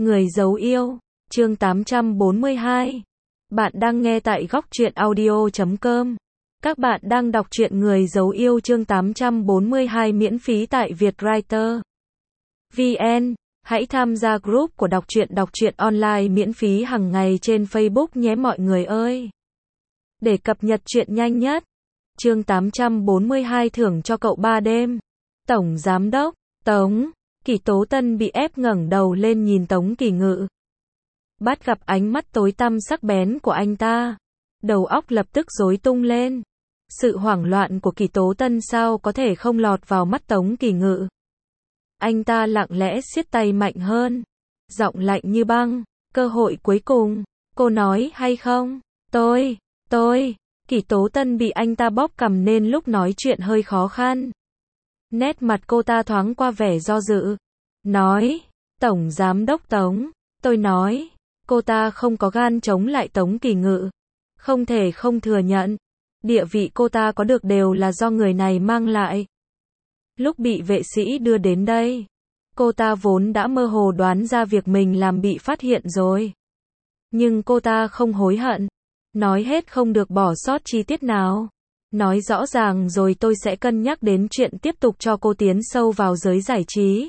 Người giấu yêu, chương 842. Bạn đang nghe tại góc truyện audio.com. Các bạn đang đọc truyện Người giấu yêu chương 842 miễn phí tại Vietwriter VN. Hãy tham gia group của đọc truyện online miễn phí hàng ngày trên Facebook nhé mọi người ơi. Để cập nhật truyện nhanh nhất. Chương 842 thưởng cho cậu 3 đêm. Tổng Giám đốc, Tống Kỳ Tố Tân bị ép ngẩng đầu lên nhìn Tống Kỳ Ngự. Bắt gặp ánh mắt tối tăm sắc bén của anh ta. Đầu óc lập tức rối tung lên. Sự hoảng loạn của Kỳ Tố Tân sao có thể không lọt vào mắt Tống Kỳ Ngự. Anh ta lặng lẽ siết tay mạnh hơn. Giọng lạnh như băng. Cơ hội cuối cùng. Cô nói hay không? Tôi. Kỳ Tố Tân bị anh ta bóp cằm nên lúc nói chuyện hơi khó khăn. Nét mặt cô ta thoáng qua vẻ do dự. Nói. Tổng Giám đốc Tống. Tôi nói. Cô ta không có gan chống lại Tống Kỳ Ngự. Không thể không thừa nhận. Địa vị cô ta có được đều là do người này mang lại. Lúc bị vệ sĩ đưa đến đây, cô ta vốn đã mơ hồ đoán ra việc mình làm bị phát hiện rồi. Nhưng cô ta không hối hận. Nói hết không được bỏ sót chi tiết nào. Nói rõ ràng rồi tôi sẽ cân nhắc đến chuyện tiếp tục cho cô tiến sâu vào giới giải trí.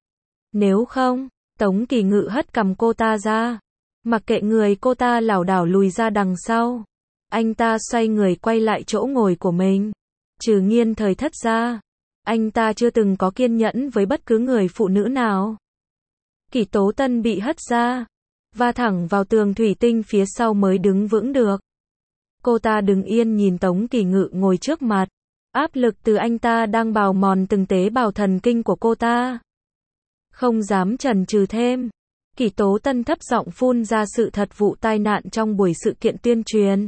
Nếu không, Tống Kỳ Ngự hất cằm cô ta ra. Mặc kệ người cô ta lảo đảo lùi ra đằng sau. Anh ta xoay người quay lại chỗ ngồi của mình. Trừ Nghiên Thời Thất ra, anh ta chưa từng có kiên nhẫn với bất cứ người phụ nữ nào. Kỳ Tố Tân bị hất ra, va thẳng vào tường thủy tinh phía sau mới đứng vững được. Cô ta đứng yên nhìn Tống Kỳ Ngự ngồi trước mặt. Áp lực từ anh ta đang bào mòn từng tế bào thần kinh của cô ta. Không dám chần chừ thêm. Kỳ Tố Tân thấp giọng phun ra sự thật vụ tai nạn trong buổi sự kiện tuyên truyền.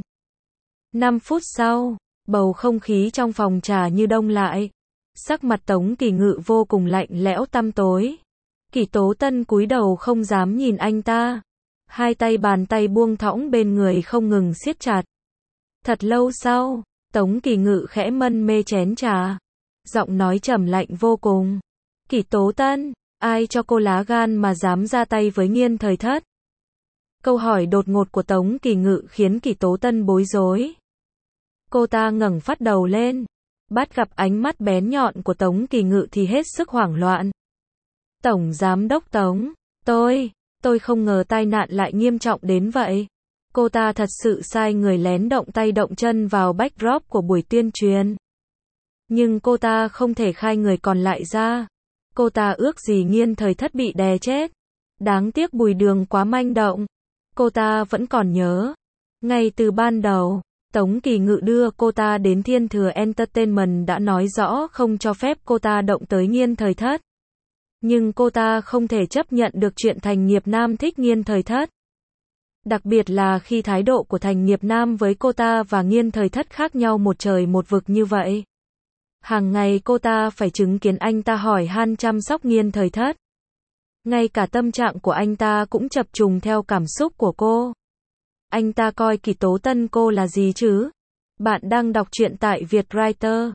5 phút sau, bầu không khí trong phòng trà như đông lại. Sắc mặt Tống Kỳ Ngự vô cùng lạnh lẽo tăm tối. Kỳ Tố Tân cúi đầu không dám nhìn anh ta. Hai bàn tay buông thõng bên người không ngừng siết chặt. Thật lâu sau, Tống Kỳ Ngự khẽ mân mê chén trà. Giọng nói trầm lạnh vô cùng. Kỳ Tố Tân, ai cho cô lá gan mà dám ra tay với Nghiên Thời Thất? Câu hỏi đột ngột của Tống Kỳ Ngự khiến Kỳ Tố Tân bối rối. Cô ta ngẩng phát đầu lên. Bắt gặp ánh mắt bén nhọn của Tống Kỳ Ngự thì hết sức hoảng loạn. Tổng Giám đốc Tống, tôi không ngờ tai nạn lại nghiêm trọng đến vậy. Cô ta thật sự sai người lén động tay động chân vào backdrop của buổi tuyên truyền. Nhưng cô ta không thể khai người còn lại ra. Cô ta ước gì Nghiên Thời Thất bị đè chết. Đáng tiếc Bùi Đường quá manh động. Cô ta vẫn còn nhớ. Ngay từ ban đầu, Tống Kỳ Ngự đưa cô ta đến Thiên Thừa Entertainment đã nói rõ không cho phép cô ta động tới Nghiên Thời Thất. Nhưng cô ta không thể chấp nhận được chuyện Thành Nghiệp Nam thích Nghiên Thời Thất. Đặc biệt là khi thái độ của Thành Nghiệp Nam với cô ta và Nghiên Thời Thất khác nhau một trời một vực như vậy. Hàng ngày cô ta phải chứng kiến anh ta hỏi han chăm sóc Nghiên Thời Thất. Ngay cả tâm trạng của anh ta cũng chập trùng theo cảm xúc của cô. Anh ta coi Kỳ Tố Tân cô là gì chứ? Bạn đang đọc truyện tại Vietwriter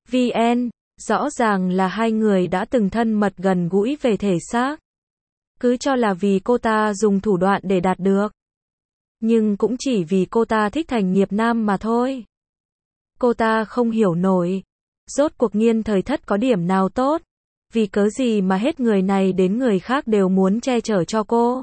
VN. Rõ ràng là hai người đã từng thân mật gần gũi về thể xác. Cứ cho là vì cô ta dùng thủ đoạn để đạt được. Nhưng cũng chỉ vì cô ta thích Thành Nghiệp Nam mà thôi. Cô ta không hiểu nổi. Rốt cuộc Nghiên Thời Thất có điểm nào tốt? Vì cớ gì mà hết người này đến người khác đều muốn che chở cho cô?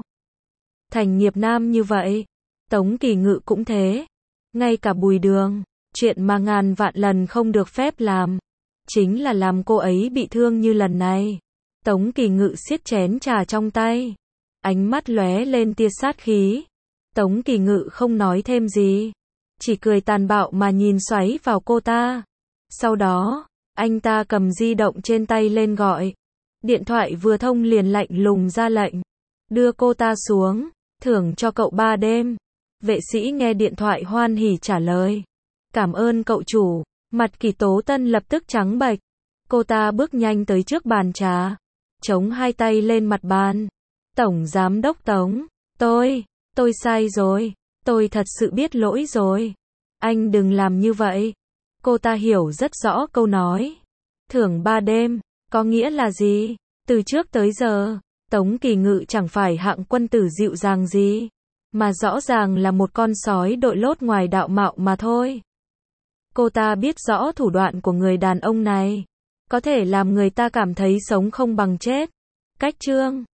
Thành Nghiệp Nam như vậy. Tống Kỳ Ngự cũng thế. Ngay cả Bùi Đường. Chuyện mà ngàn vạn lần không được phép làm. Chính là làm cô ấy bị thương như lần này. Tống Kỳ Ngự siết chén trà trong tay. Ánh mắt lóe lên tia sát khí. Tống Kỳ Ngự không nói thêm gì. Chỉ cười tàn bạo mà nhìn xoáy vào cô ta. Sau đó, anh ta cầm di động trên tay lên gọi. Điện thoại vừa thông liền lạnh lùng ra lệnh. Đưa cô ta xuống. Thưởng cho cậu 3 đêm. Vệ sĩ nghe điện thoại hoan hỉ trả lời. Cảm ơn cậu chủ. Mặt Kỳ Tố Tân lập tức trắng bệch. Cô ta bước nhanh tới trước bàn trà. Chống hai tay lên mặt bàn. Tổng Giám đốc Tống. Tôi sai rồi. Tôi thật sự biết lỗi rồi. Anh đừng làm như vậy. Cô ta hiểu rất rõ câu nói. Thưởng 3 đêm. Có nghĩa là gì? Từ trước tới giờ, Tống Kỳ Ngự chẳng phải hạng quân tử dịu dàng gì, mà rõ ràng là một con sói đội lốt ngoài đạo mạo mà thôi. Cô ta biết rõ thủ đoạn của người đàn ông này, có thể làm người ta cảm thấy sống không bằng chết. Cách chương